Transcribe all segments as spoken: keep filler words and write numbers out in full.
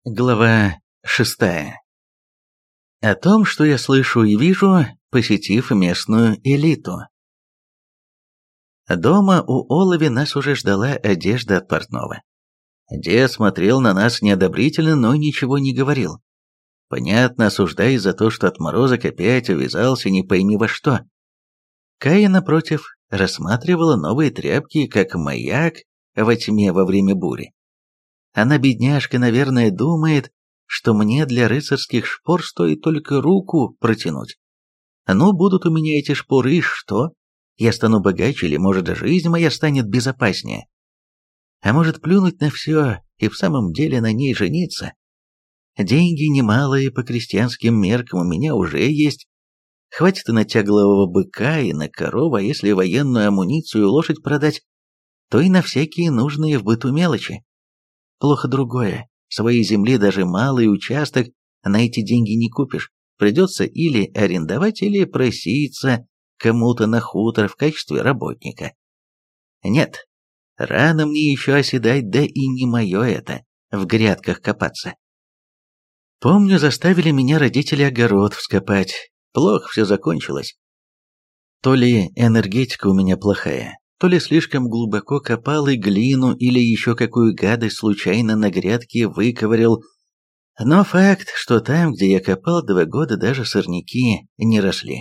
Глава шестая. О том, что я слышу и вижу, посетив местную элиту. Дома у Олови нас уже ждала одежда от портного. Дед смотрел на нас неодобрительно, но ничего не говорил. Понятно, осуждая за то, что отморозок опять увязался не пойми во что. Кая, напротив, рассматривала новые тряпки, как маяк во тьме во время бури. Она, бедняжка, наверное, думает, что мне для рыцарских шпор стоит только руку протянуть. Ну, будут у меня эти шпоры, и что? Я стану богаче, или, может, жизнь моя станет безопаснее? А может, плюнуть на все и в самом деле на ней жениться? Деньги немалые по крестьянским меркам у меня уже есть. Хватит и на тяглового быка, и на корову, а если военную амуницию и лошадь продать, то и на всякие нужные в быту мелочи. Плохо другое. Своей земли даже малый участок на эти деньги не купишь. Придется или арендовать, или проситься кому-то на хутор в качестве работника. Нет, рано мне еще оседать, да и не мое это, в грядках копаться. Помню, заставили меня родители огород вскопать. Плохо все закончилось. То ли энергетика у меня плохая, то ли слишком глубоко копал и глину, или еще какую гадость случайно на грядке выковырял. Но факт, что там, где я копал два года, даже сорняки не росли.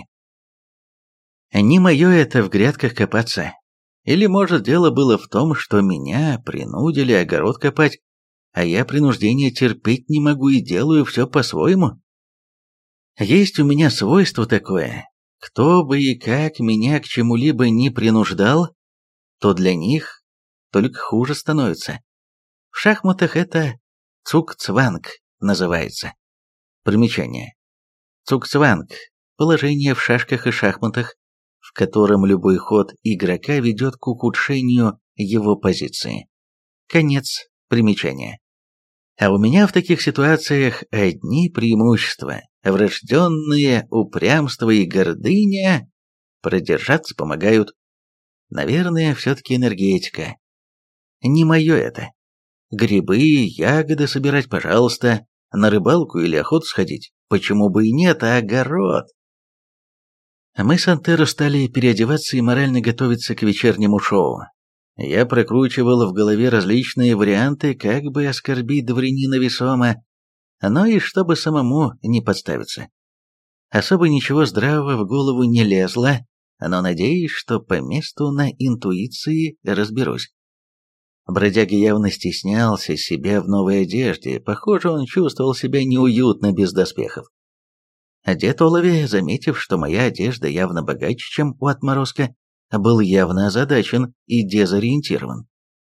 Не мое это в грядках копаться. Или, может, дело было в том, что меня принудили огород копать, а я принуждение терпеть не могу и делаю все по-своему. Есть у меня свойство такое. Кто бы и как меня к чему-либо не принуждал, то для них только хуже становится. В шахматах это цугцванг называется. Примечание. Цугцванг – положение в шашках и шахматах, в котором любой ход игрока ведет к ухудшению его позиции. Конец примечания. А у меня в таких ситуациях одни преимущества. Врожденные упрямство и гордыня продержаться помогают. Наверное, все-таки энергетика. Не мое это. Грибы, ягоды собирать, пожалуйста. На рыбалку или охоту сходить. Почему бы и нет, а огород? Мы с Антеро стали переодеваться и морально готовиться к вечернему шоу. Я прокручивал в голове различные варианты, как бы оскорбить дворянина весомо, но и чтобы самому не подставиться. Особо ничего здравого в голову не лезло, но надеюсь, что по месту на интуиции разберусь. Бродяга явно стеснялся себя в новой одежде, похоже, он чувствовал себя неуютно без доспехов. Дед Олови, заметив, что моя одежда явно богаче, чем у отморозка, был явно озадачен и дезориентирован.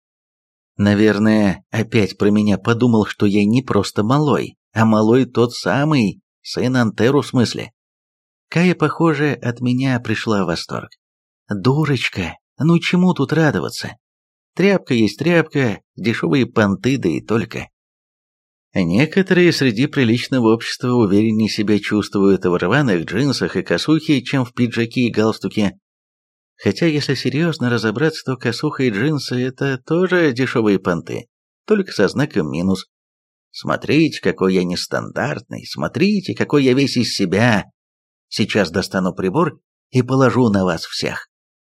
Наверное, опять про меня подумал, что я не просто малой, а малой тот самый, сын Антеру в смысле. Кая, похоже, от меня пришла в восторг. Дурочка, ну чему тут радоваться? Тряпка есть тряпка, дешевые понты, да и только. Некоторые среди приличного общества увереннее себя чувствуют в рваных джинсах и косухе, чем в пиджаке и галстуке. Хотя, если серьезно разобраться, то косуха и джинсы – это тоже дешевые понты, только со знаком минус. Смотрите, какой я нестандартный, смотрите, какой я весь из себя. Сейчас достану прибор и положу на вас всех.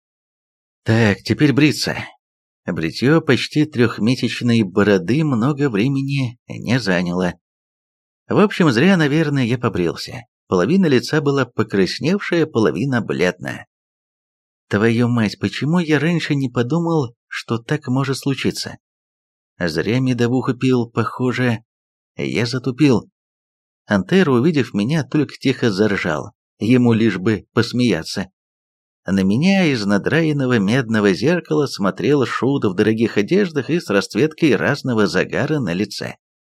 Так, теперь бриться. Бритье почти трехмесячной бороды много времени не заняло. В общем, зря, наверное, я побрился. Половина лица была покрасневшая, половина бледная. Твою мать, почему я раньше не подумал, что так может случиться? Зря медовуху пил, похоже, я затупил. Антер, увидев меня, только тихо заржал, ему лишь бы посмеяться. На меня из надраенного медного зеркала смотрел шут в дорогих одеждах и с расцветкой разного загара на лице.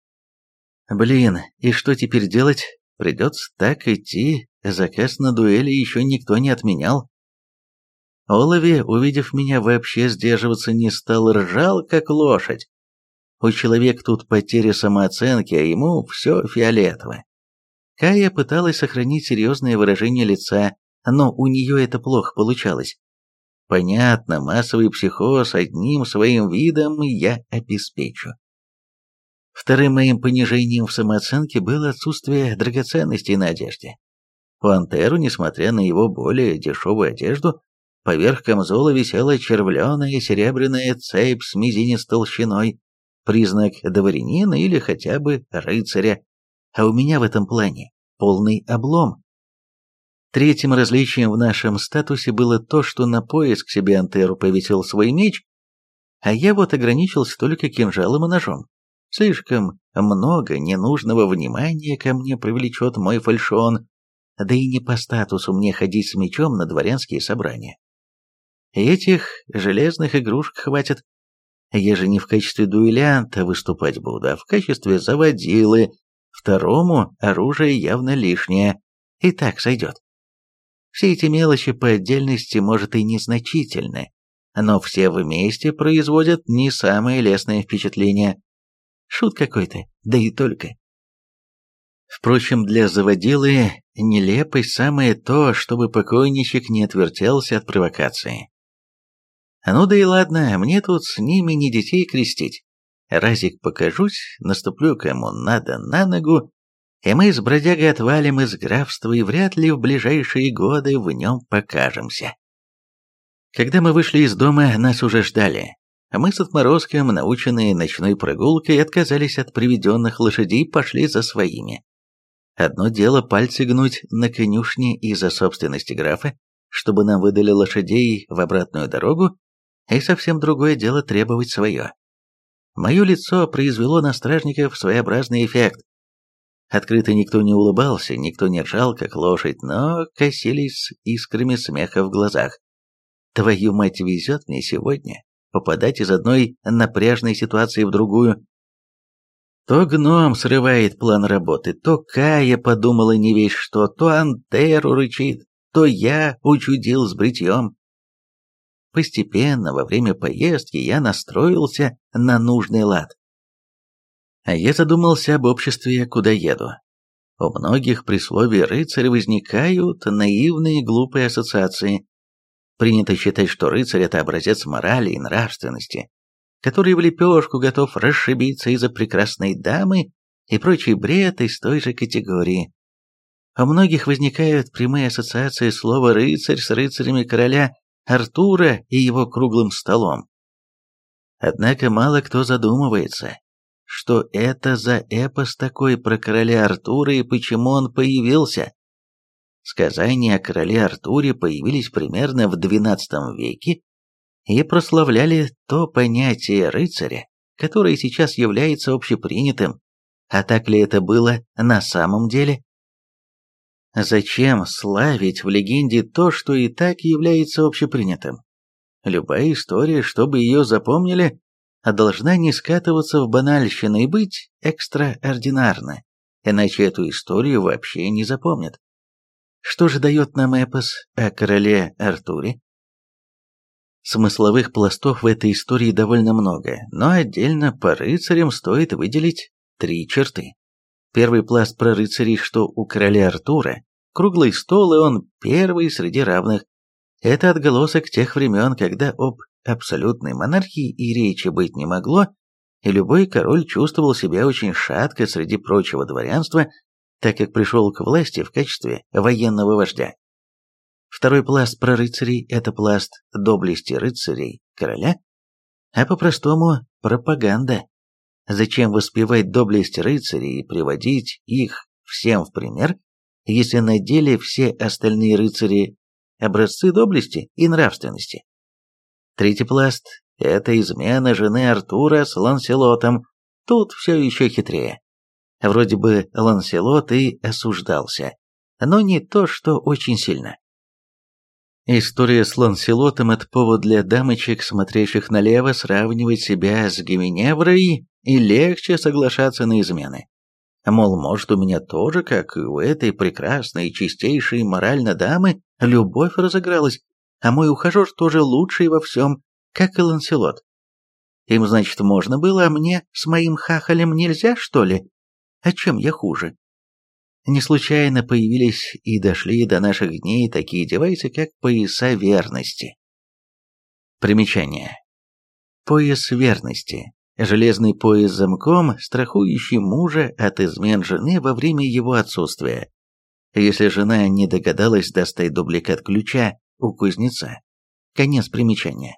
Блин, и что теперь делать? Придется так идти, заказ на дуэли еще никто не отменял. Олови, увидев меня, вообще сдерживаться не стал, ржал, как лошадь. У человека тут потеря самооценки, а ему все фиолетово. Кая пыталась сохранить серьезное выражение лица, но у нее это плохо получалось. Понятно, массовый психоз одним своим видом я обеспечу. Вторым моим понижением в самооценке было отсутствие драгоценностей на одежде. У Антеру, несмотря на его более дешевую одежду, поверх камзола висела червленая серебряная цепь с мизинец толщиной, признак дворянина или хотя бы рыцаря, а у меня в этом плане полный облом. Третьим различием в нашем статусе было то, что на пояс к себе Антеру повесил свой меч, а я вот ограничился только кинжалом и ножом. Слишком много ненужного внимания ко мне привлечет мой фальшион, да и не по статусу мне ходить с мечом на дворянские собрания. Этих железных игрушек хватит. Я же не в качестве дуэлянта выступать буду, а в качестве заводилы. Второму оружие явно лишнее, и так сойдет. Все эти мелочи по отдельности, может, и незначительны, но все вместе производят не самое лестное впечатление. Шут какой-то, да и только. Впрочем, для заводилы нелепость самое то, чтобы покойничек не отвертелся от провокации. Ну да и ладно, мне тут с ними не детей крестить. Разик покажусь, наступлю кому надо на ногу, и мы с бродягой отвалим из графства и вряд ли в ближайшие годы в нем покажемся. Когда мы вышли из дома, нас уже ждали. Мы с отморозком, наученные ночной прогулкой, отказались от приведенных лошадей и пошли за своими. Одно дело пальцы гнуть на конюшне из-за собственности графа, чтобы нам выдали лошадей в обратную дорогу, и совсем другое дело требовать свое. Мое лицо произвело на стражников своеобразный эффект. Открыто никто не улыбался, никто не ржал, как лошадь, но косились с искрами смеха в глазах. Твою мать, везет мне сегодня попадать из одной напряжной ситуации в другую. То гном срывает план работы, то Кая подумала не весь что, то Антеру рычит, то я учудил с бритьем. Постепенно, во время поездки, я настроился на нужный лад. А я задумался об обществе, куда еду. У многих при слове «рыцарь» возникают наивные глупые ассоциации. Принято считать, что рыцарь – это образец морали и нравственности, который в лепешку готов расшибиться из-за прекрасной дамы и прочий бред из той же категории. У многих возникают прямые ассоциации слова «рыцарь» с рыцарями короля Артура и его круглым столом. Однако мало кто задумывается, что это за эпос такой про короля Артура и почему он появился. Сказания о короле Артуре появились примерно в двенадцатом веке и прославляли то понятие рыцаря, которое сейчас является общепринятым. А так ли это было на самом деле? Зачем славить в легенде то, что и так является общепринятым? Любая история, чтобы ее запомнили, должна не скатываться в банальщину и быть экстраординарна, иначе эту историю вообще не запомнят. Что же дает нам эпос о короле Артуре? Смысловых пластов в этой истории довольно много, но отдельно по рыцарям стоит выделить три черты. Первый пласт про рыцарей, что у короля Артура круглый стол, и он первый среди равных. Это отголосок тех времен, когда об абсолютной монархии и речи быть не могло, и любой король чувствовал себя очень шатко среди прочего дворянства, так как пришел к власти в качестве военного вождя. Второй пласт про рыцарей – это пласт доблести рыцарей короля, а по-простому – пропаганда. Зачем воспевать доблесть рыцарей и приводить их всем в пример, если на деле все остальные рыцари – образцы доблести и нравственности? Третий пласт – это измена жены Артура с Ланселотом. Тут все еще хитрее. Вроде бы Ланселот и осуждался, но не то, что очень сильно. История с Ланселотом – это повод для дамочек, смотрящих налево, сравнивать себя с Гвиневрой, и легче соглашаться на измены. Мол, может, у меня тоже, как и у этой прекрасной и чистейшей морально дамы, любовь разыгралась, а мой ухажер тоже лучший во всем, как и Ланселот. Им, значит, можно было, а мне с моим хахалем нельзя, что ли? А чем я хуже? Не случайно появились и дошли до наших дней такие девайсы, как пояса верности. Примечание. Пояс верности. железный пояс с замком, страхующий мужа от измен жены во время его отсутствия, если жена не догадалась достать дубликат ключа у кузнеца. Конец примечания.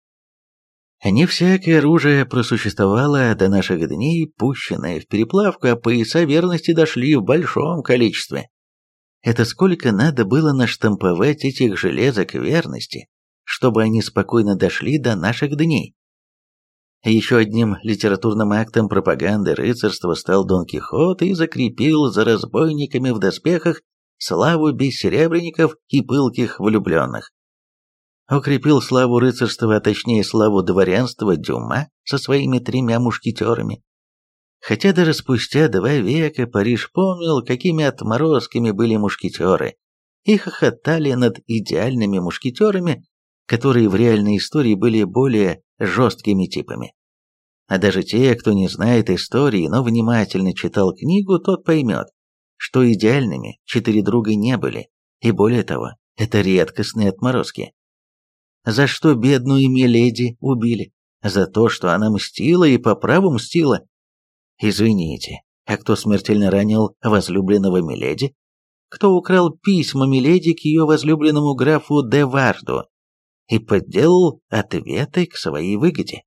Не всякое оружие просуществовало до наших дней, пущенное в переплавку, а пояса верности дошли в большом количестве. Это сколько надо было наштамповать этих железок верности, чтобы они спокойно дошли до наших дней. Еще одним литературным актом пропаганды рыцарства стал Дон Кихот и закрепил за разбойниками в доспехах славу бессеребренников и пылких влюбленных. Укрепил славу рыцарства, а точнее славу дворянства Дюма со своими тремя мушкетерами. Хотя даже спустя два века Париж помнил, какими отморозками были мушкетеры, и хохотали над идеальными мушкетерами, которые в реальной истории были более жесткими типами. А даже те, кто не знает истории, но внимательно читал книгу, тот поймет, что идеальными четыре друга не были, и более того, это редкостные отморозки. За что бедную Миледи убили? За то, что она мстила и по праву мстила. Извините, а кто смертельно ранил возлюбленного Миледи? Кто украл письма Миледи к ее возлюбленному графу де Варду и подделал ответы к своей выгоде?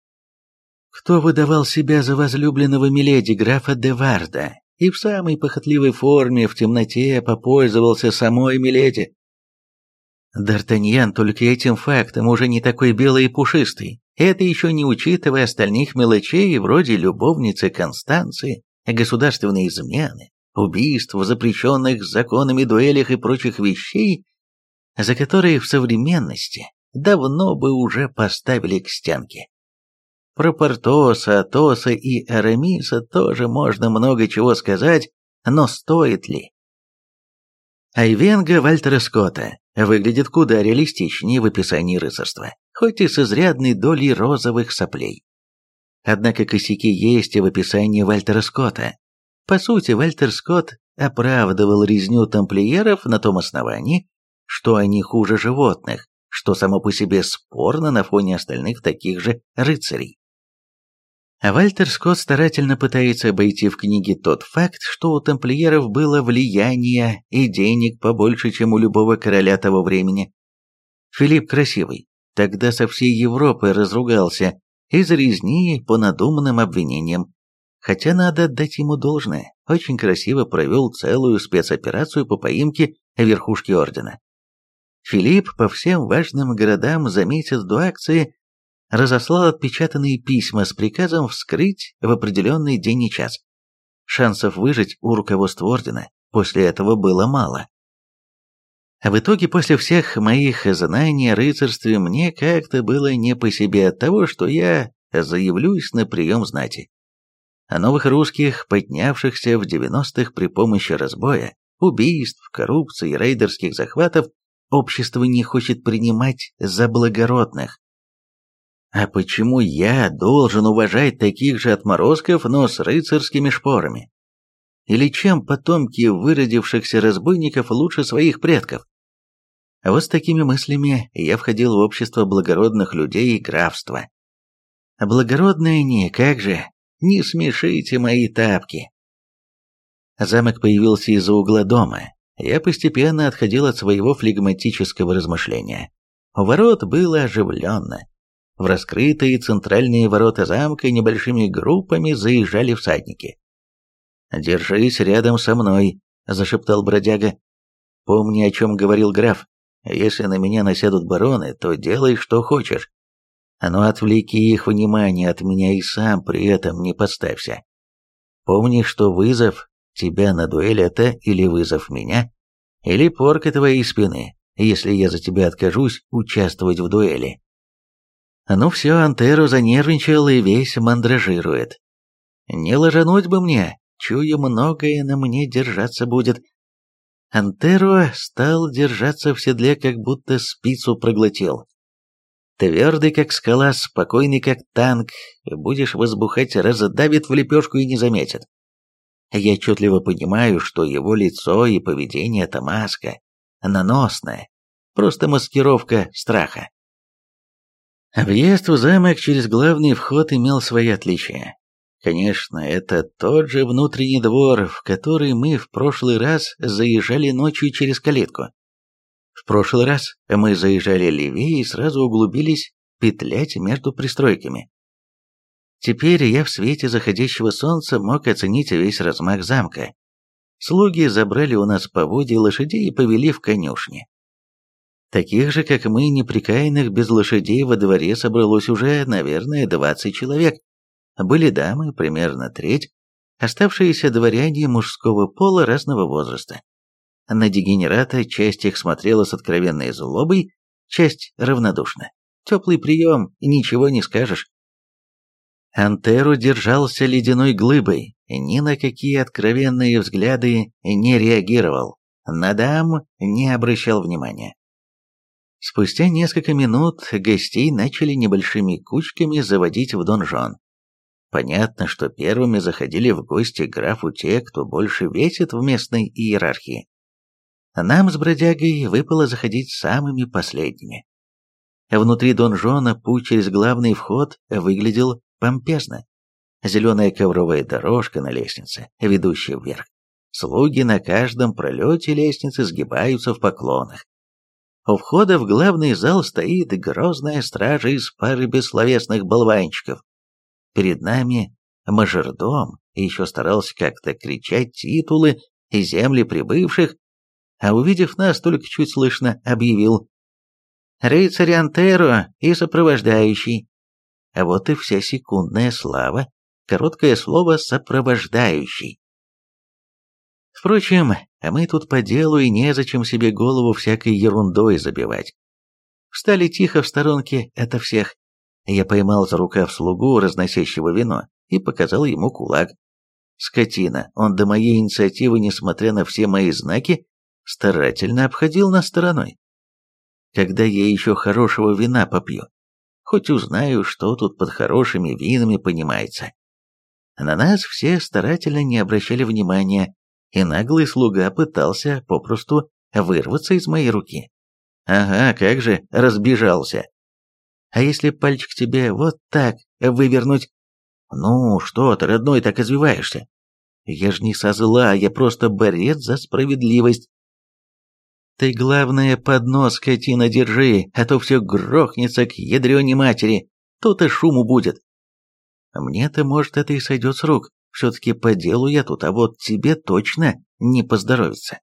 Кто выдавал себя за возлюбленного Миледи графа де Варда и в самой похотливой форме в темноте попользовался самой Миледи? Д'Артаньян только этим фактом уже не такой белый и пушистый. Это еще не учитывая остальных мелочей, вроде любовницы Констанции, государственной измены, убийств, запрещенных законами, дуэлях и прочих вещей, за которые в современности давно бы уже поставили к стенке. Про Портоса, Атоса и Арамиса тоже можно много чего сказать, но стоит ли? Айвенго Вальтера Скотта выглядит куда реалистичнее в описании рыцарства, хоть и с изрядной долей розовых соплей. Однако косяки есть и в описании Вальтера Скотта. По сути, Вальтер Скотт оправдывал резню тамплиеров на том основании, что они хуже животных, что само по себе спорно на фоне остальных таких же рыцарей. А Вальтер Скотт старательно пытается обойти в книге тот факт, что у тамплиеров было влияние и денег побольше, чем у любого короля того времени. Филипп Красивый тогда со всей Европы разругался из резни по надуманным обвинениям, хотя надо отдать ему должное, очень красиво провел целую спецоперацию по поимке верхушки ордена. Филипп по всем важным городам за месяц до акции разослал отпечатанные письма с приказом вскрыть в определенный день и час. Шансов выжить у руководства ордена после этого было мало. А в итоге после всех моих знаний о рыцарстве мне как-то было не по себе от того, что я заявлюсь на прием знати. А новых русских, поднявшихся в девяностых при помощи разбоя, убийств, коррупции и рейдерских захватов, общество не хочет принимать за благородных. А почему я должен уважать таких же отморозков, но с рыцарскими шпорами? Или чем потомки выродившихся разбойников лучше своих предков? А вот с такими мыслями я входил в общество благородных людей и графства. А благородные они, как же, не смешите мои тапки. Замок появился из-за угла дома. Я постепенно отходил от своего флегматического размышления. У ворот было оживленно. В раскрытые центральные ворота замка небольшими группами заезжали всадники. «Держись рядом со мной», — зашептал бродяга. «Помни, о чем говорил граф. Если на меня насядут бароны, то делай, что хочешь. Но отвлеки их внимание от меня и сам при этом не подставься. Помни, что вызов тебя на дуэль — это или вызов меня, или порка твоей спины, если я за тебя откажусь участвовать в дуэли». Ну все, Антеро занервничал и весь мандражирует. Не ложануть бы мне, чую, многое на мне держаться будет. Антеро стал держаться в седле, как будто спицу проглотил. Твердый, как скала, спокойный, как танк, будешь возбухать, раздавит в лепешку и не заметит. Я отчетливо понимаю, что его лицо и поведение — это маска, наносная, просто маскировка страха. Въезд в замок через главный вход имел свои отличия. Конечно, это тот же внутренний двор, в который мы в прошлый раз заезжали ночью через калитку. В прошлый раз мы заезжали левее и сразу углубились петлять между пристройками. Теперь я в свете заходящего солнца мог оценить весь размах замка. Слуги забрали у нас поводья лошадей и повели в конюшни. Таких же, как мы, неприкаянных без лошадей во дворе собралось уже, наверное, двадцать человек. Были дамы, примерно треть, оставшиеся дворяне мужского пола разного возраста. На дегенерата часть их смотрела с откровенной злобой, часть равнодушно. Теплый прием, ничего не скажешь. Антеру держался ледяной глыбой, ни на какие откровенные взгляды не реагировал, на дам не обращал внимания. Спустя несколько минут гостей начали небольшими кучками заводить в донжон. Понятно, что первыми заходили в гости к графу те, кто больше весит в местной иерархии. Нам с бродягой выпало заходить самыми последними. Внутри донжона путь через главный вход выглядел помпезно. Зеленая ковровая дорожка на лестнице, ведущая вверх. Слуги на каждом пролете лестницы сгибаются в поклонах. У входа в главный зал стоит грозная стража из пары бессловесных болванчиков. Перед нами мажордом еще старался как-то кричать титулы и земли прибывших, а увидев нас, только чуть слышно объявил: «Рыцарь Антеро и сопровождающий». А вот и вся секундная слава, короткое слово «сопровождающий». Впрочем, мы тут по делу и незачем себе голову всякой ерундой забивать. Встали тихо в сторонке ото всех. Я поймал за рукав слугу, разносящего вино, и показал ему кулак. Скотина, он до моей инициативы, несмотря на все мои знаки, старательно обходил нас стороной. Когда я еще хорошего вина попью, хоть узнаю, что тут под хорошими винами понимается. На нас все старательно не обращали внимания, и наглый слуга пытался попросту вырваться из моей руки. Ага, как же, разбежался. А если пальчик тебе вот так вывернуть? Ну, что ты, родной, так извиваешься? Я ж не со зла, я просто борец за справедливость. Ты, главное, поднос, скотина, держи, а то все грохнется к ядрёне матери, то-то шуму будет. Мне-то, может, это и сойдет с рук, все-таки по делу я тут, а вот тебе точно не поздоровится.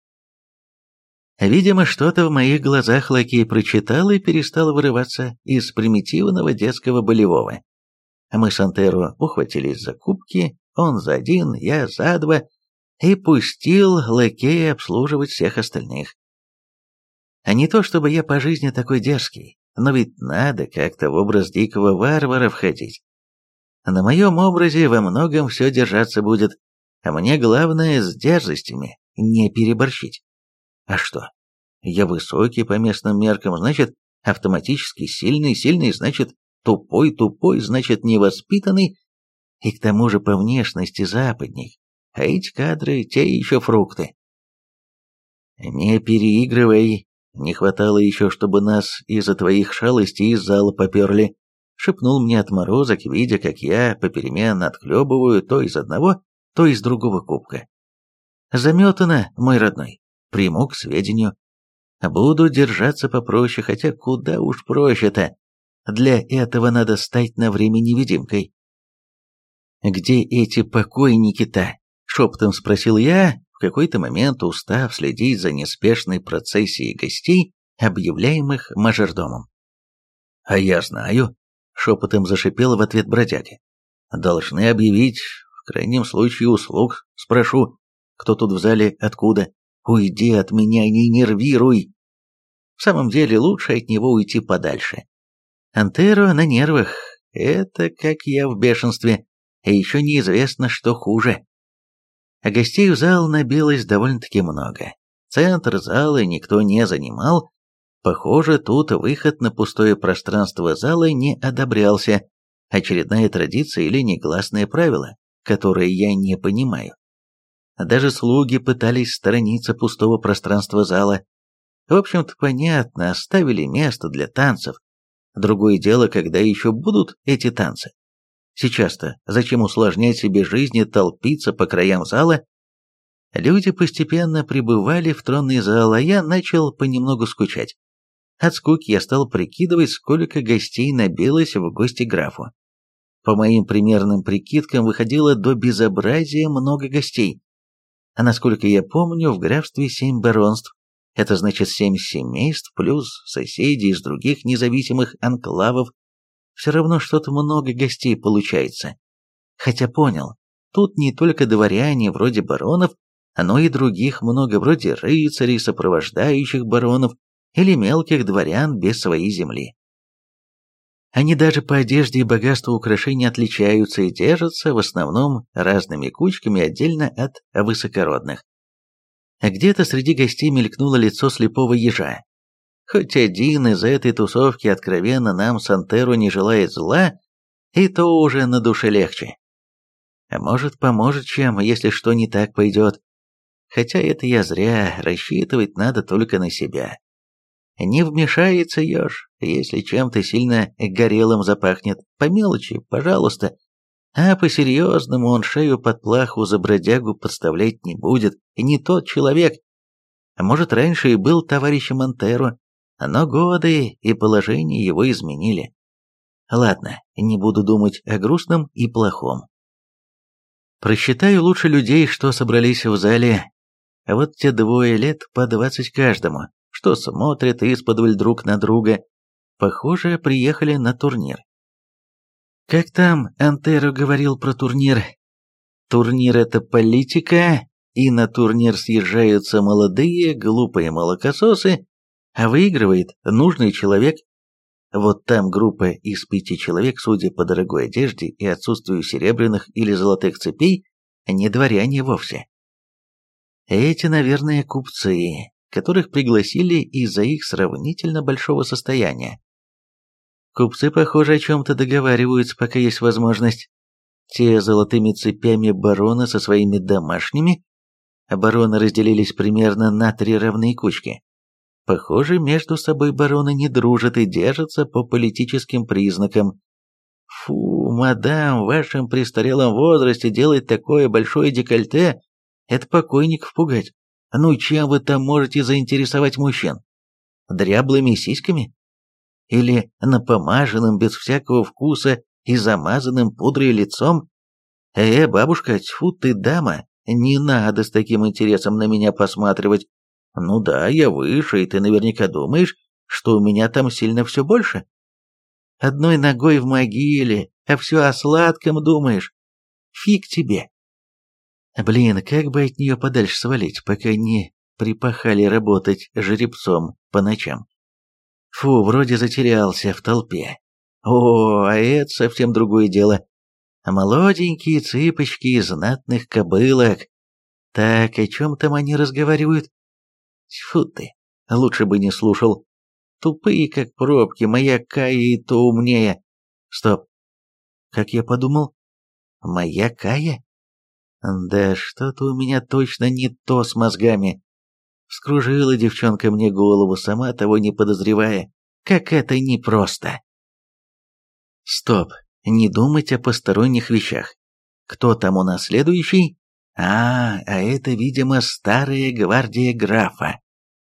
Видимо, что-то в моих глазах лакей прочитал и перестал вырываться из примитивного детского болевого. Мы с Антеро ухватились за кубки, он за один, я за два, и пустил лакея обслуживать всех остальных. А не то чтобы я по жизни такой дерзкий, но ведь надо как-то в образ дикого варвара входить. На моем образе во многом все держаться будет, а мне главное с дерзостями не переборщить. А что? Я высокий по местным меркам, значит, автоматически сильный, сильный, значит, тупой, тупой, значит, невоспитанный, и к тому же по внешности западник, а эти кадры, те еще фрукты. Не переигрывай, не хватало еще, чтобы нас из-за твоих шалостей из зала поперли, шепнул мне отморозок, видя, как я попеременно отхлебываю то из одного, то из другого кубка. Заметано, мой родной, приму к сведению. Буду держаться попроще, хотя куда уж проще-то. Для этого надо стать на время невидимкой. «Где эти покойники-то?» — шепотом спросил я, в какой-то момент устав следить за неспешной процессией гостей, объявляемых мажордомом. «А я знаю», — шепотом зашипел в ответ бродяга. «Должны объявить, в крайнем случае услуг, спрошу, кто тут в зале, откуда. Уйди от меня, не нервируй!» В самом деле лучше от него уйти подальше. Антеро на нервах, это как я в бешенстве, и еще неизвестно, что хуже. А гостей в зал набилось довольно-таки много. Центр зала никто не занимал. Похоже, тут выход на пустое пространство зала не одобрялся. Очередная традиция или негласное правило, которое я не понимаю. Даже слуги пытались сторониться пустого пространства зала. В общем-то, понятно, оставили место для танцев. Другое дело, когда еще будут эти танцы. Сейчас-то зачем усложнять себе жизнь и толпиться по краям зала? Люди постепенно прибывали в тронный зал, а я начал понемногу скучать. От скуки я стал прикидывать, сколько гостей набилось в гости к графу. По моим примерным прикидкам выходило до безобразия много гостей. А насколько я помню, в графстве семь баронств. Это значит семь семейств плюс соседи из других независимых анклавов. Все равно что-то много гостей получается. Хотя понял, тут не только дворяне вроде баронов, но и других много вроде рыцарей, сопровождающих баронов или мелких дворян без своей земли. Они даже по одежде и богатству украшений отличаются и держатся в основном разными кучками отдельно от высокородных. А где-то среди гостей мелькнуло лицо слепого ежа. Хоть один из этой тусовки откровенно нам Сантеру не желает зла, и то уже на душе легче. А может, поможет чем, если что не так пойдет. Хотя это я зря, рассчитывать надо только на себя. Не вмешается еж, если чем-то сильно горелым запахнет. По мелочи, пожалуйста. А по-серьезному он шею под плаху за бродягу подставлять не будет. Не тот человек. А может, раньше и был товарищем Монтеро, но годы и положение его изменили. Ладно, не буду думать о грустном и плохом. Просчитаю лучше людей, что собрались в зале. А вот те двое лет по двадцать каждому, что смотрят исподволь друг на друга. Похоже, приехали на турнир. Как там Антеро говорил про турнир? Турнир — это политика, и на турнир съезжаются молодые, глупые молокососы, а выигрывает нужный человек. Вот там группа из пяти человек, судя по дорогой одежде и отсутствию серебряных или золотых цепей, не дворяне вовсе. Эти, наверное, купцы, которых пригласили из-за их сравнительно большого состояния. Купцы, похоже, о чем-то договариваются, пока есть возможность. Те золотыми цепями бароны со своими домашними, а бароны разделились примерно на три равные кучки. Похоже, между собой бароны не дружат и держатся по политическим признакам. Фу, мадам, в вашем престарелом возрасте делать такое большое декольте — это покойников пугать. Ну чем вы там можете заинтересовать мужчин? Дряблыми сиськами? Или напомаженным без всякого вкуса и замазанным пудрой лицом? Э, бабушка, тьфу ты, дама, не надо с таким интересом на меня посматривать. Ну да, я выше, и ты наверняка думаешь, что у меня там сильно все больше. Одной ногой в могиле, а все о сладком думаешь. Фиг тебе. Блин, как бы от нее подальше свалить, пока не припахали работать жеребцом по ночам. Фу, вроде затерялся в толпе. О, а это совсем другое дело. Молоденькие цыпочки из знатных кобылок. Так, о чем там они разговаривают? Тьфу ты, лучше бы не слушал. Тупые, как пробки, моя Кая и то умнее. Стоп, как я подумал? Моя Кая? Да что-то у меня точно не то с мозгами. Вскружила девчонка мне голову, сама того не подозревая. Как это непросто. Стоп, не думать о посторонних вещах. Кто там у нас следующий? А, а это, видимо, старая гвардия графа.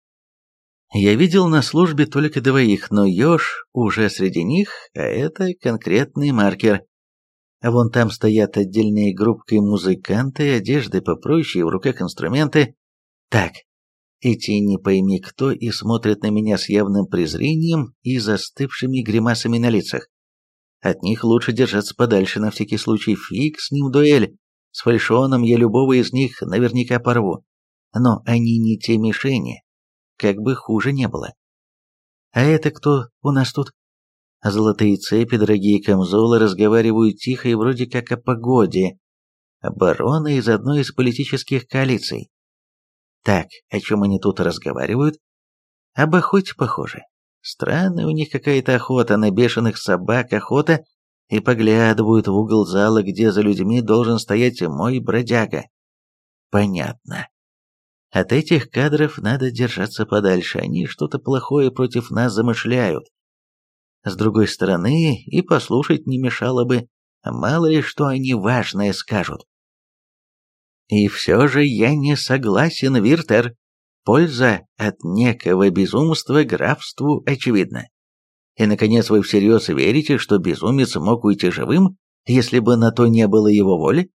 Я видел на службе только двоих, но еж уже среди них, а это конкретный маркер. А вон там стоят отдельные группкой музыканты, одежды попроще, в руках инструменты. Так, эти не пойми кто и смотрят на меня с явным презрением и застывшими гримасами на лицах. От них лучше держаться подальше на всякий случай, фиг с ним дуэль. С фальшоном я любого из них наверняка порву. Но они не те мишени, как бы хуже не было. А это кто у нас тут? Золотые цепи, дорогие камзолы разговаривают тихо и вроде как о погоде. Бароны из одной из политических коалиций. Так, о чем они тут разговаривают? Об охоте, похоже. Странная у них какая-то охота, на бешеных собак охота, и поглядывают в угол зала, где за людьми должен стоять мой бродяга. Понятно. От этих кадров надо держаться подальше, они что-то плохое против нас замышляют. С другой стороны, и послушать не мешало бы, мало ли что они важное скажут. И все же я не согласен, Виртер. Польза от некого безумства графству очевидна. И, наконец, вы всерьез верите, что безумец мог уйти живым, если бы на то не было его воли?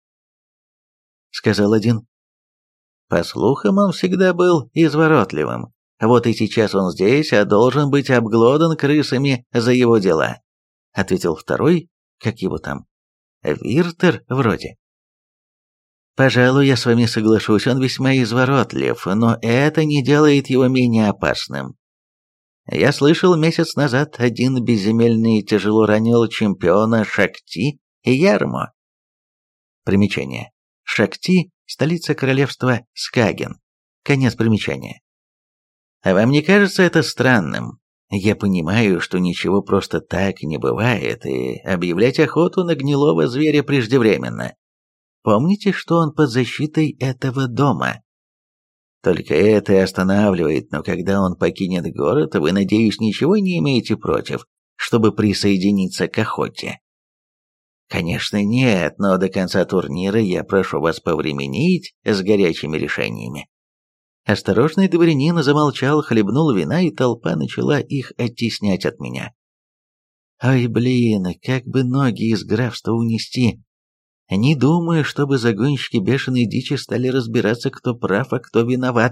Сказал один. По слухам, он всегда был изворотливым. Вот и сейчас он здесь, а должен быть обглодан крысами за его дела. Ответил второй, как его там, Виртер вроде. Пожалуй, я с вами соглашусь, он весьма изворотлив, но это не делает его менее опасным. Я слышал, месяц назад один безземельный тяжело ранил чемпиона Шакти и Ярмо. Примечание. Шакти – столица королевства Скаген. Конец примечания. А вам не кажется это странным? Я понимаю, что ничего просто так не бывает, и объявлять охоту на гнилого зверя преждевременно. Помните, что он под защитой этого дома? Только это и останавливает, но когда он покинет город, вы, надеюсь, ничего не имеете против, чтобы присоединиться к охоте? Конечно, нет, но до конца турнира я прошу вас повременить с горячими решениями. Осторожный дворянин замолчал, хлебнул вина, и толпа начала их оттеснять от меня. Ой, блин, как бы ноги из графства унести. Не думаю, чтобы загонщики бешеной дичи стали разбираться, кто прав, а кто виноват.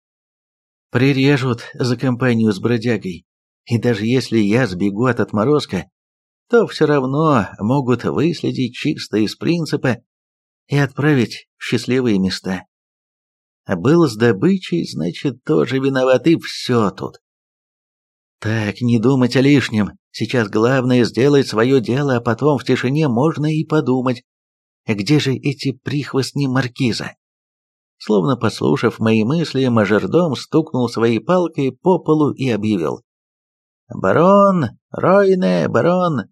Прирежут за компанию с бродягой. И даже если я сбегу от отморозка, то все равно могут выследить чисто из принципа и отправить в счастливые места. Был с добычей, значит, тоже виноват, и все тут. Так, не думать о лишнем. Сейчас главное сделать свое дело, а потом в тишине можно и подумать. Где же эти прихвостни маркиза? Словно послушав мои мысли, мажордом стукнул своей палкой по полу и объявил. «Барон, Ройне, барон,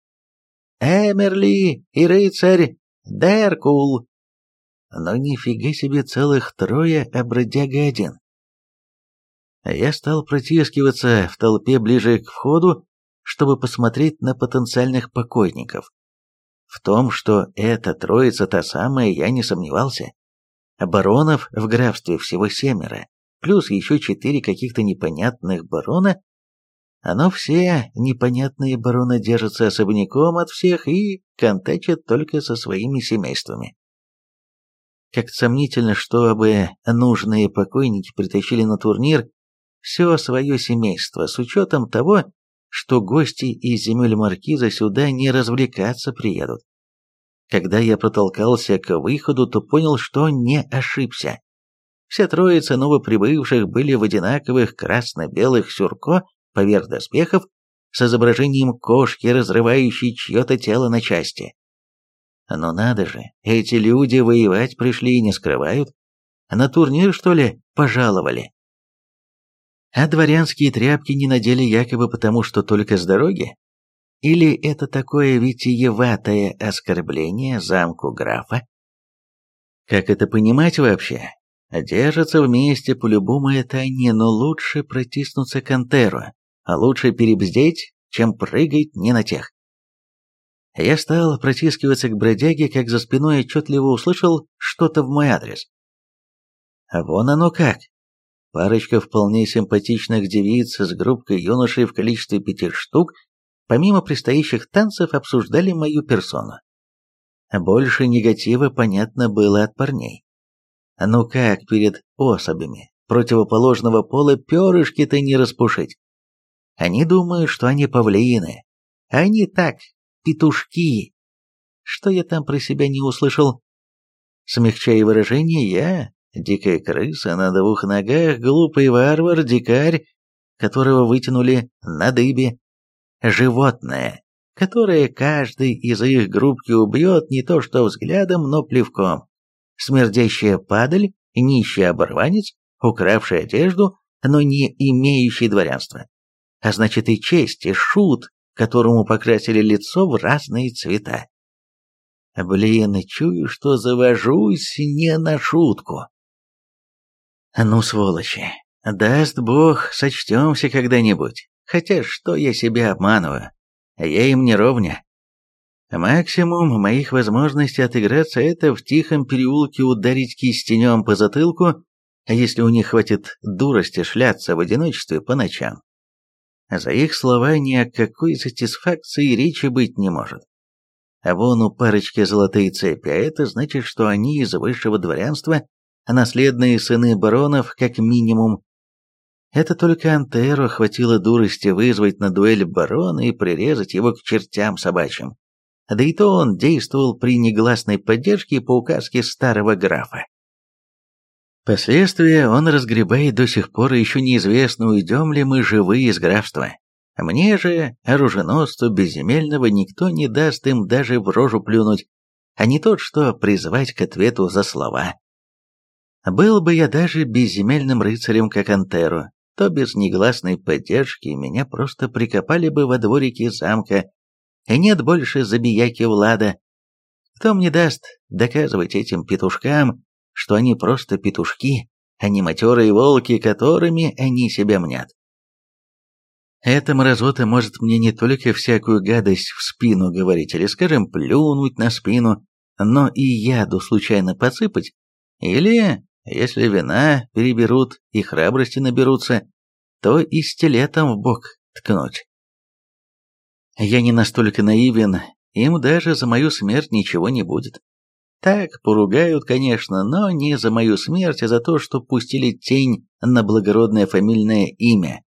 Эмерли и рыцарь Деркул». Но нифига себе, целых трое, а бродяга один. Я стал протискиваться в толпе ближе к входу, чтобы посмотреть на потенциальных покойников. В том, что эта троица та самая, я не сомневался. Баронов в графстве всего семеро, плюс еще четыре каких-то непонятных барона, но все непонятные бароны держатся особняком от всех и контачат только со своими семействами. Как-то сомнительно, чтобы нужные покойники притащили на турнир все свое семейство, с учетом того, что гости из земель маркиза сюда не развлекаться приедут. Когда я протолкался к выходу, то понял, что не ошибся. Вся троица новоприбывших были в одинаковых красно-белых сюрко поверх доспехов с изображением кошки, разрывающей чье-то тело на части. Но надо же, эти люди воевать пришли и не скрывают. На турнир, что ли, пожаловали? А дворянские тряпки не надели якобы потому, что только с дороги? Или это такое витиеватое оскорбление замку графа? Как это понимать вообще? Держатся вместе, по-любому это они, но лучше протиснуться к Антеру, а лучше перебздеть, чем прыгать не на тех. Я стал протискиваться к бродяге, как за спиной отчетливо услышал что-то в мой адрес. Вон оно как. Парочка вполне симпатичных девиц с группкой юношей в количестве пяти штук, помимо предстоящих танцев, обсуждали мою персону. Больше негатива, понятно, было от парней. Ну как перед особями противоположного пола перышки-то не распушить? Они думают, что они павлины, а они так, петушки. Что я там про себя не услышал? Смягчая выражение, я... Дикая крыса на двух ногах, глупый варвар, дикарь, которого вытянули на дыбе. Животное, которое каждый из их группки убьет не то что взглядом, но плевком. Смердящая падаль, нищий оборванец, укравший одежду, но не имеющий дворянства. А значит и честь, и шут, которому покрасили лицо в разные цвета. Блин, чую, что завожусь не на шутку. Ну, сволочи, даст бог, сочтемся когда-нибудь. Хотя что я себя обманываю? Я им не ровня. Максимум моих возможностей отыграться — это в тихом переулке ударить кистенем по затылку, если у них хватит дурости шляться в одиночестве по ночам. За их слова ни о какой сатисфакции речи быть не может. А вон у парочки золотые цепи, а это значит, что они из высшего дворянства, а наследные сыны баронов как минимум. Это только Антеру хватило дурости вызвать на дуэль барона и прирезать его к чертям собачьим. Да и то он действовал при негласной поддержке по указке старого графа. Последствия он разгребает до сих пор, и еще неизвестно, уйдем ли мы живые из графства. Мне же, оруженосцу безземельного, никто не даст им даже в рожу плюнуть, а не тот, что призвать к ответу за слова. Был бы я даже безземельным рыцарем, как Антеру, то без негласной поддержки меня просто прикопали бы во дворике замка, и нет больше забияки Влада. Кто мне даст доказывать этим петушкам, что они просто петушки, а не матерые волки, которыми они себя мнят? Эта мразота может мне не только всякую гадость в спину говорить, или, скажем, плюнуть на спину, но и яду случайно подсыпать, или, если вина переберут и храбрости наберутся, то и стилетом в бок ткнуть. Я не настолько наивен, им даже за мою смерть ничего не будет. Так, поругают, конечно, но не за мою смерть, а за то, что пустили тень на благородное фамильное имя.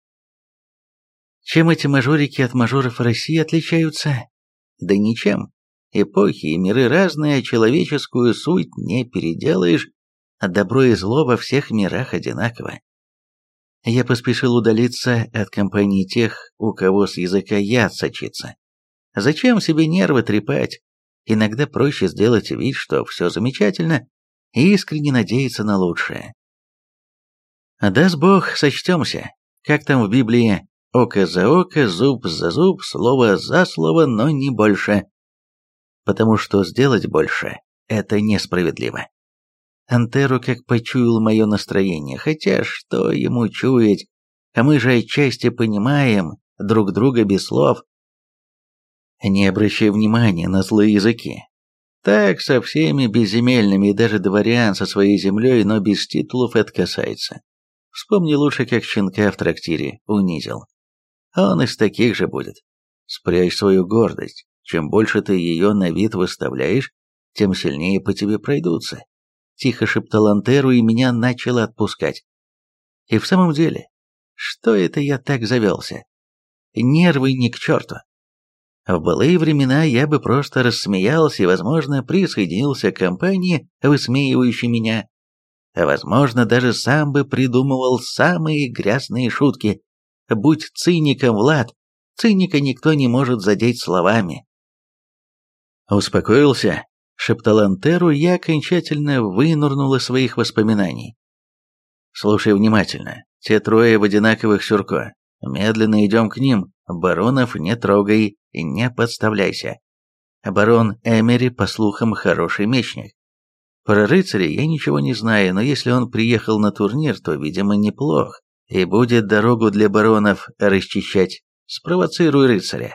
Чем эти мажорики от мажоров России отличаются? Да ничем. Эпохи и миры разные, а человеческую суть не переделаешь, а добро и зло во всех мирах одинаково. Я поспешил удалиться от компании тех, у кого с языка яд сочится. Зачем себе нервы трепать? Иногда проще сделать вид, что все замечательно, и искренне надеяться на лучшее. Даст Бог, сочтемся. Как там в Библии? Око за око, зуб за зуб, слово за слово, но не больше. Потому что сделать больше – это несправедливо. Антеру как почуял мое настроение, хотя что ему чуять, а мы же отчасти понимаем друг друга без слов. Не обращай внимания на злые языки. Так со всеми безземельными и даже дворян со своей землей, но без титулов это касается. Вспомни лучше, как щенка в трактире унизил. Он из таких же будет. Спрячь свою гордость. Чем больше ты ее на вид выставляешь, тем сильнее по тебе пройдутся. Тихо шептал Антеру, и меня начало отпускать. И в самом деле, что это я так завелся? Нервы ни к черту. В былые времена я бы просто рассмеялся и, возможно, присоединился к компании, высмеивающей меня. А возможно, даже сам бы придумывал самые грязные шутки. Будь циником, Влад, циника никто не может задеть словами. «Успокоился?» — шептал Антеру, я окончательно вынырнул из своих воспоминаний. «Слушай внимательно. Те трое в одинаковых сюрко. Медленно идем к ним. Баронов не трогай, не подставляйся. Барон Эмери, по слухам, хороший мечник. Про рыцаря я ничего не знаю, но если он приехал на турнир, то, видимо, неплох, и будет дорогу для баронов расчищать. Спровоцируй рыцаря».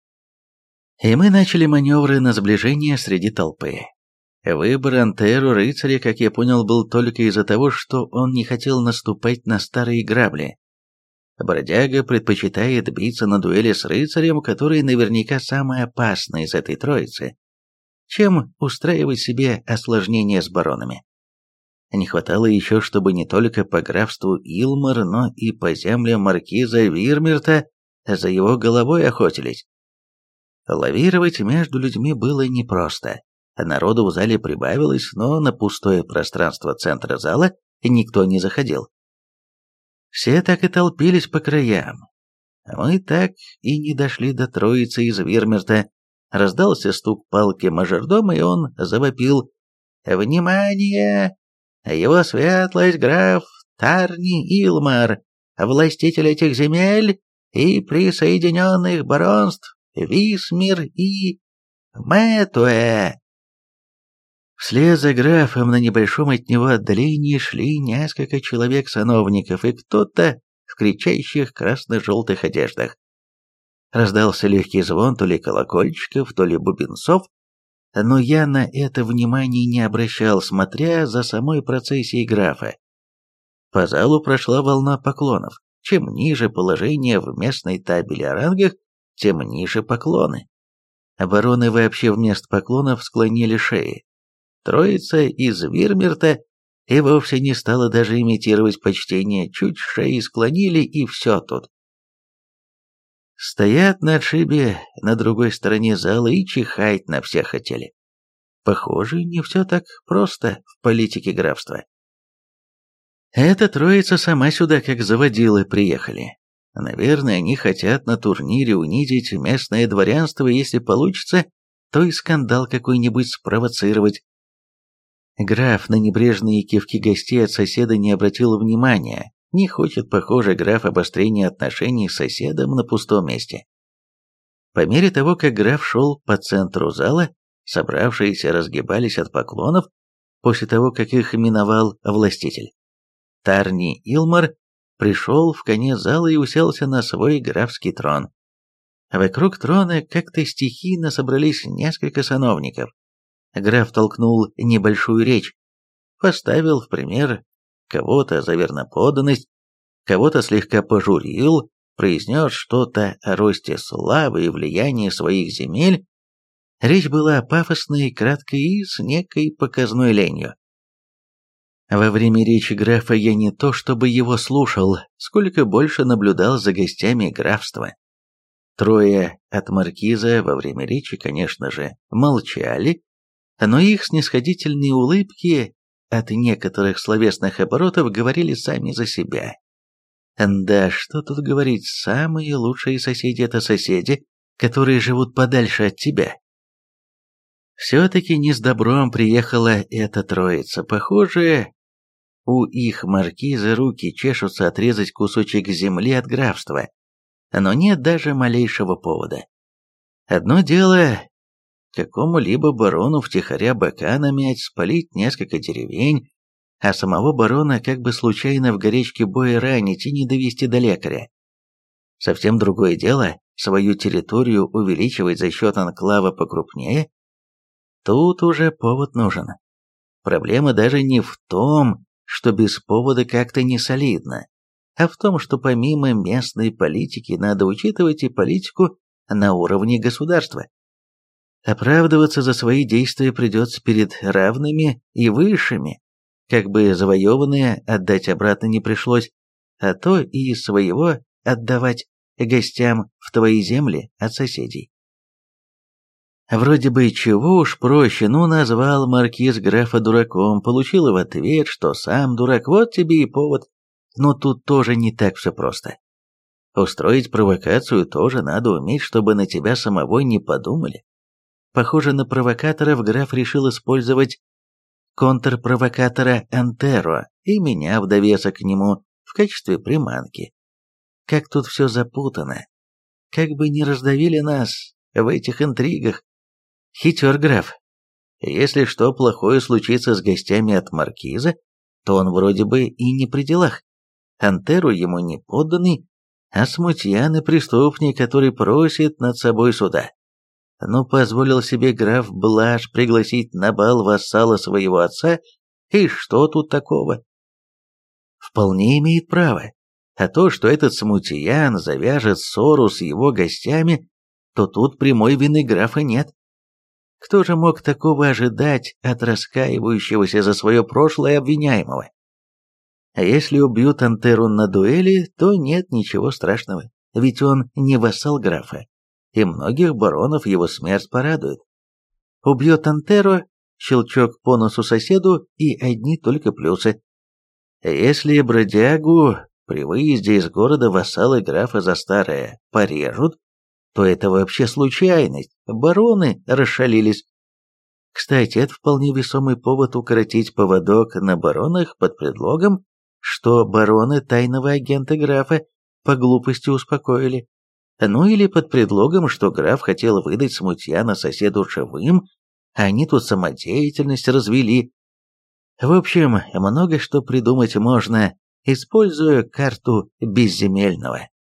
И мы начали маневры на сближение среди толпы. Выбор Антеру рыцаря, как я понял, был только из-за того, что он не хотел наступать на старые грабли. Бродяга предпочитает биться на дуэли с рыцарем, который наверняка самый опасный из этой троицы, чем устраивать себе осложнения с баронами. Не хватало еще, чтобы не только по графству Илмар, но и по землям маркиза Вирмерта за его головой охотились. Лавировать между людьми было непросто. Народу в зале прибавилось, но на пустое пространство центра зала никто не заходил. Все так и толпились по краям. Мы так и не дошли до троицы из Вирмерта. Раздался стук палки мажордома, и он завопил: «Внимание! Его светлость граф Тарни Илмар, властитель этих земель и присоединенных баронств Висмир и Мэтуэ». Вслед за графом на небольшом от него отдалении шли несколько человек-сановников, и кто-то в кричащих красно-желтых одеждах. Раздался легкий звон то ли колокольчиков, то ли бубенцов, но я на это внимания не обращал, смотря за самой процессией графа. По залу прошла волна поклонов. Чем ниже положение в местной табели о рангах, тем ниже поклоны. Бароны вообще вместо поклонов склонили шеи. Троица из Вирмерта и вовсе не стала даже имитировать почтение, чуть шеи склонили, и все тут. Стоят на отшибе на другой стороне зала и чихать на всех хотели. Похоже, не все так просто в политике графства. Эта троица сама сюда как заводилы приехали. Наверное, они хотят на турнире унизить местное дворянство, и если получится, то и скандал какой-нибудь спровоцировать. Граф на небрежные кивки гостей от соседа не обратил внимания. Не хочет, похоже, граф обострения отношений с соседом на пустом месте. По мере того, как граф шел по центру зала, собравшиеся разгибались от поклонов после того, как их миновал властитель. Тарни Илмар пришел в конец зала и уселся на свой графский трон. Вокруг трона как-то стихийно собрались несколько сановников. Граф толкнул небольшую речь, поставил в пример кого-то за верноподданность, кого-то слегка пожурил, произнес что-то о росте славы и влиянии своих земель. Речь была пафосной, краткой и с некой показной ленью. Во время речи графа я не то чтобы его слушал, сколько больше наблюдал за гостями графства. Трое от маркиза во время речи, конечно же, молчали, но их снисходительные улыбки от некоторых словесных оборотов говорили сами за себя. Да, что тут говорить, самые лучшие соседи — это соседи, которые живут подальше от тебя. Все-таки не с добром приехала эта троица. Похоже, у их маркиза руки чешутся отрезать кусочек земли от графства, но нет даже малейшего повода. Одно дело какому-либо барону втихаря бока намять, спалить несколько деревень, а самого барона как бы случайно в горячке боя ранить и не довести до лекаря. Совсем другое дело свою территорию увеличивать за счет анклава покрупнее. Тут уже повод нужен. Проблема даже не в том, что без повода как-то не солидно, а в том, что помимо местной политики надо учитывать и политику на уровне государства. Оправдываться за свои действия придется перед равными и высшими, как бы завоеванное отдать обратно не пришлось, а то и своего отдавать гостям в твои земли от соседей. Вроде бы чего уж проще, ну назвал маркиз графа дураком, получил в ответ, что сам дурак, вот тебе и повод. Но тут тоже не так все просто. Устроить провокацию тоже надо уметь, чтобы на тебя самого не подумали. Похоже, на провокаторов граф решил использовать контрпровокатора Антеро и меня в довесок к нему в качестве приманки. Как тут все запутано. Как бы не раздавили нас в этих интригах. Хитер граф. Если что плохое случится с гостями от маркиза, то он вроде бы и не при делах. Антеру ему не подданный, а смутьян и преступник, который просит над собой суда. Ну, позволил себе граф Блаш пригласить на бал вассала своего отца, и что тут такого? Вполне имеет право. А то, что этот смутьян завяжет ссору с его гостями, то тут прямой вины графа нет. Кто же мог такого ожидать от раскаивающегося за свое прошлое обвиняемого? А если убьют Антеру на дуэли, то нет ничего страшного, ведь он не вассал графа, и многих баронов его смерть порадует. Убьет Антеру, щелчок по носу соседу и одни только плюсы. Если бродягу при выезде из города вассалы графа за старое порежут, то это вообще случайность, бароны расшалились. Кстати, это вполне весомый повод укоротить поводок на баронах под предлогом, что бароны тайного агента графа по глупости успокоили. Ну или под предлогом, что граф хотел выдать смутьяна соседу живым, а они тут самодеятельность развели. В общем, много что придумать можно, используя карту безземельного.